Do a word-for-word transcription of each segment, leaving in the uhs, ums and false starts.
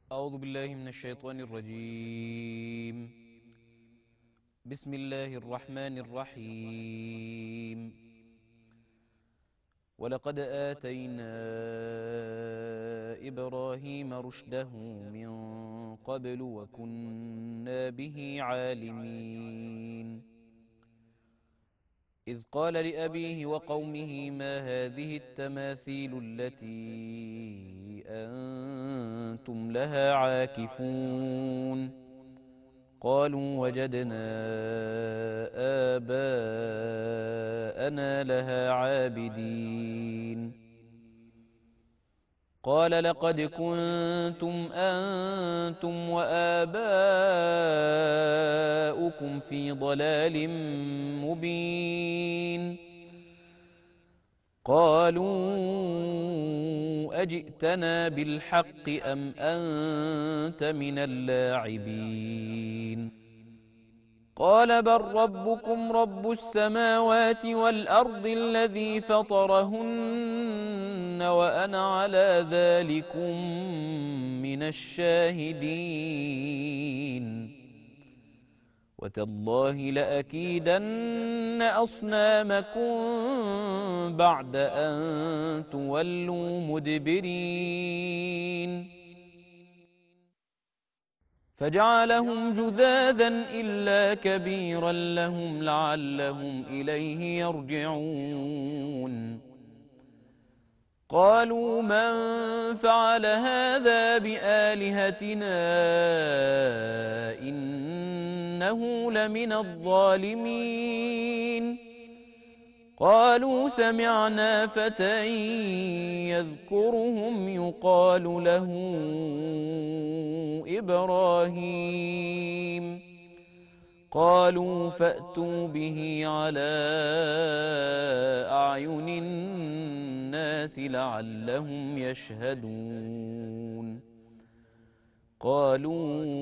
أعوذ بالله من الشيطان الرجيم. بسم الله الرحمن الرحيم. ولقد آتينا إبراهيم رشده من قبل وكنا به عالمين. إذ قال لأبيه وقومه ما هذه التماثيل التي أنتم لها عاكفون. قالوا وجدنا آباءنا لها عابدين. قال لقد كنتم أنتم وآباؤكم في ضلال مبين. قالوا أجئتنا بالحق أم أنت من اللاعبين. قال بل ربكم رب السماوات والأرض الذي فطرهن وأنا على ذلكم من الشاهدين. وتالله لأكيدن أصنامكم بعد أن تولوا مدبرين. فجعلهم جذاذا إلا كبيرا لهم لعلهم إليه يرجعون. قالوا من فعل هذا بآلهتنا إنه لمن الظالمين. قالوا سمعنا فتى يذكرهم يقال له إبراهيم. قالوا فأتوا به على أعين الناس لعلهم يشهدون. قالوا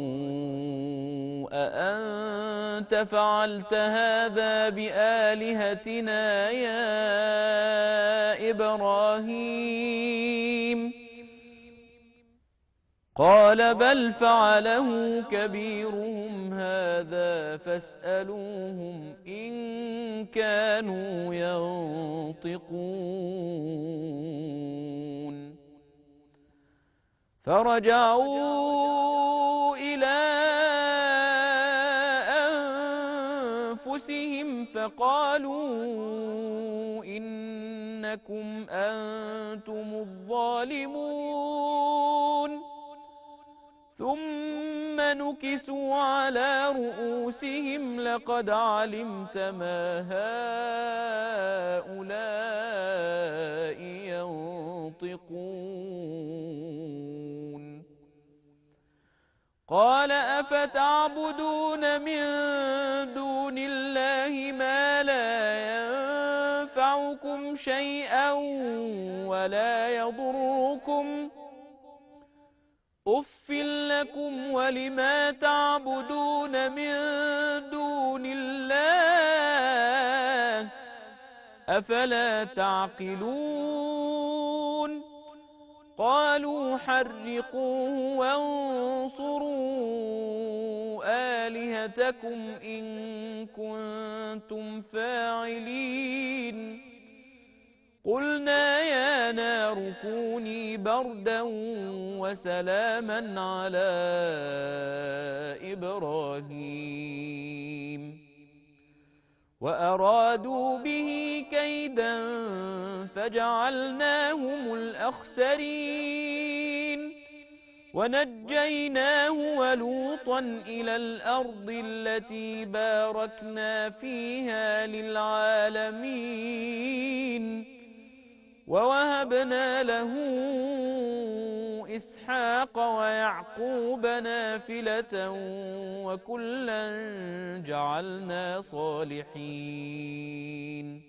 أأنت فعلت هذا بآلهتنا يا إبراهيم؟ قال بل فعله كبيرهم هذا فاسألوهم إن كانوا ينطقون. فرجعوا إلى أنفسهم فقالوا إنكم أنتم الظالمون. ثم نكسوا على رؤوسهم لقد علمت ما هؤلاء ينطقون. قال أفتعبدون من دون الله ما لا ينفعكم شيئا ولا يضركم أف لكم ولما تعبدون من دون الله أفلا تعقلون. قالوا حرقوه وانصروا آلهتكم إن كنتم فاعلين. قلنا يا نار كوني بردا وسلاما على إبراهيم. وأرادوا به كيدا فجعلناهم الأخسرين. ونجيناه ولوطا إلى الأرض التي باركنا فيها للعالمين. ووهبنا له إسحاق ويعقوب نافلة وكلا جعلنا صالحين.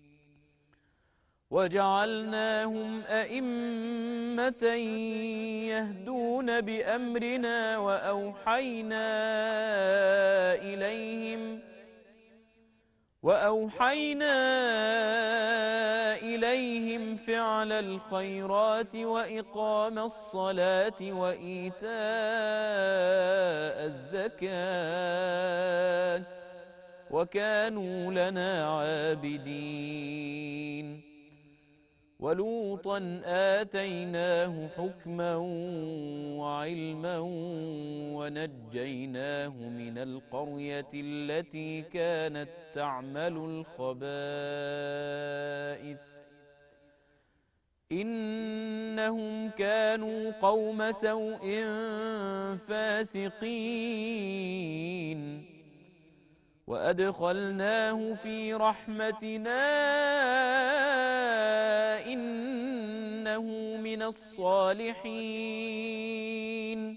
وجعلناهم أئمة يهدون بأمرنا وأوحينا إليهم وأوحينا إليهم فعل الخيرات وإقام الصلاة وإيتاء الزكاة وكانوا لنا عابدين. ولوطا آتيناه حكما وعلما ونجيناه من القرية التي كانت تعمل الخبائث إنهم كانوا قوم سوء فاسقين. وأدخلناه في رحمتنا إنه من الصالحين.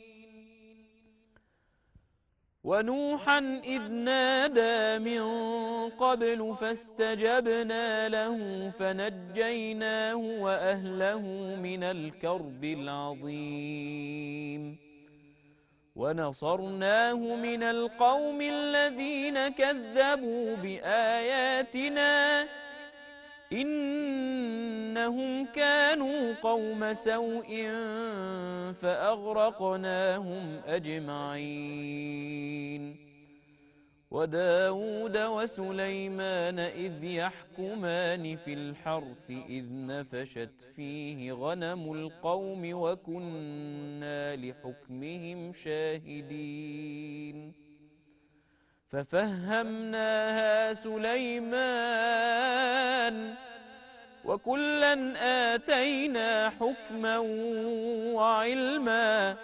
ونوحا إذ نادى من قبل فاستجبنا له فنجيناه وأهله من الكرب العظيم. ونصرناه من القوم الذين كذبوا بآياتنا إنهم كانوا قوم سوء فأغرقناهم أجمعين. وداود وسليمان إذ يحكمان في الحرث إذ نفشت فيه غنم القوم وكنا لحكمهم شاهدين. ففهمناها سليمان وكلا آتينا حكما وعلما.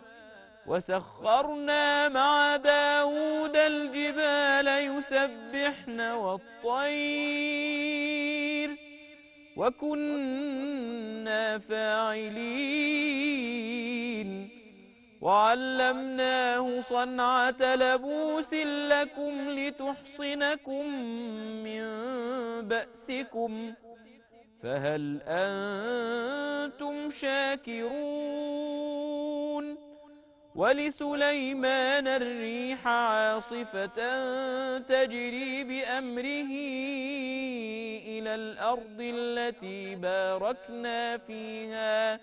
وسخرنا مع داود الجبال يسبحن والطير وكنا فاعلين. وعلمناه صنعة لبوس لكم لتحصنكم من بأسكم فهل أنتم شاكرون؟ ولسليمان الريح عاصفة تجري بأمره إلى الأرض التي باركنا فيها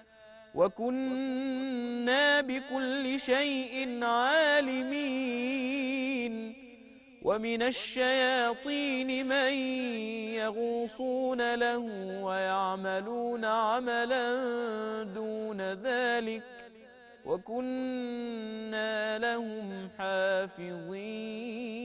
وكنا بكل شيء عالمين. ومن الشياطين من يغوصون له ويعملون عملا دون ذلك وكنا لهم حافظين.